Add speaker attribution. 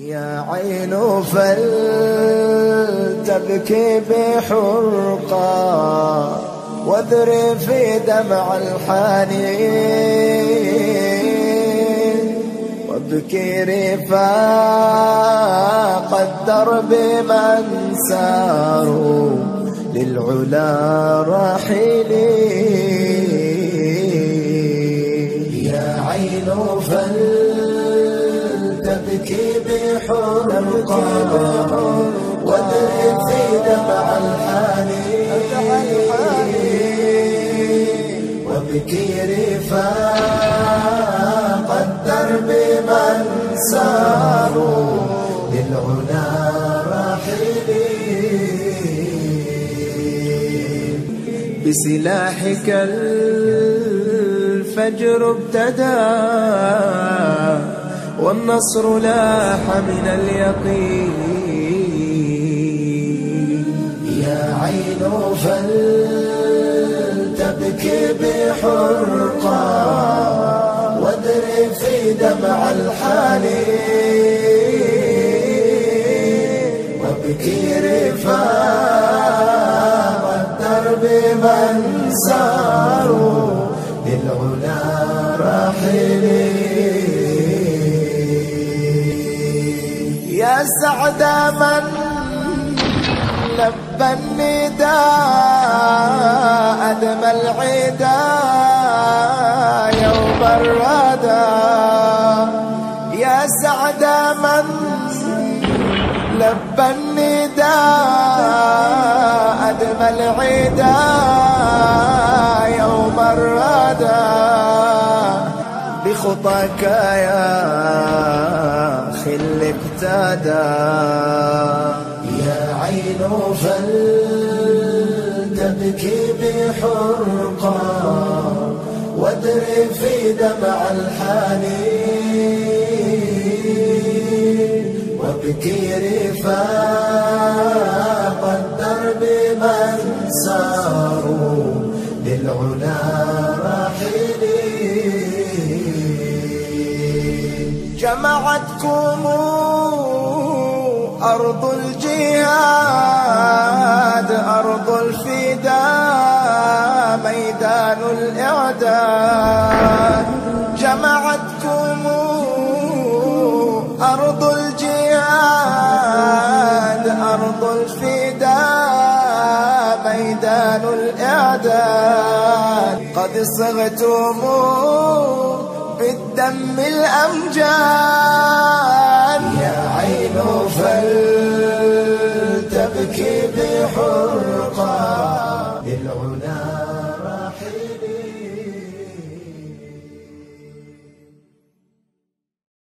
Speaker 1: يا عين فلتبكي بحرقة واذرفي دمع الحنين وابكي رفاق الدرب من ساروا للعلا راحلين. يا عين فلتبكي بحرقة واذرفي دمع الحنين وابكي رفاق الدرب من ساروا للعلا راحلين. بسلاحك الفجر ابتدى والنصر لاح من اليقين. يا عين فلتبكي بحرقة واذرفي دمع الحنين وابكي رفاق الدرب من ساروا للعلا راحلين. يا سعد من لبى النداء أدمى العدا يوم الردى. يا سعد من لبى النداء أدمى العدا يوم الردى. بخطاك يا خل اقتدى. يا عين فلتبكي بحرقة واذرفي دمع الحنين وابكي رفاق الدرب من ساروا للعلا راحلين. جمعتكم أرض الجهاد أرض الفداء ميدان الإعداد. جمعتكم أرض الجهاد أرض الفداء ميدان الإعداد. قد صغتم بالدم الأمجاد. يا عين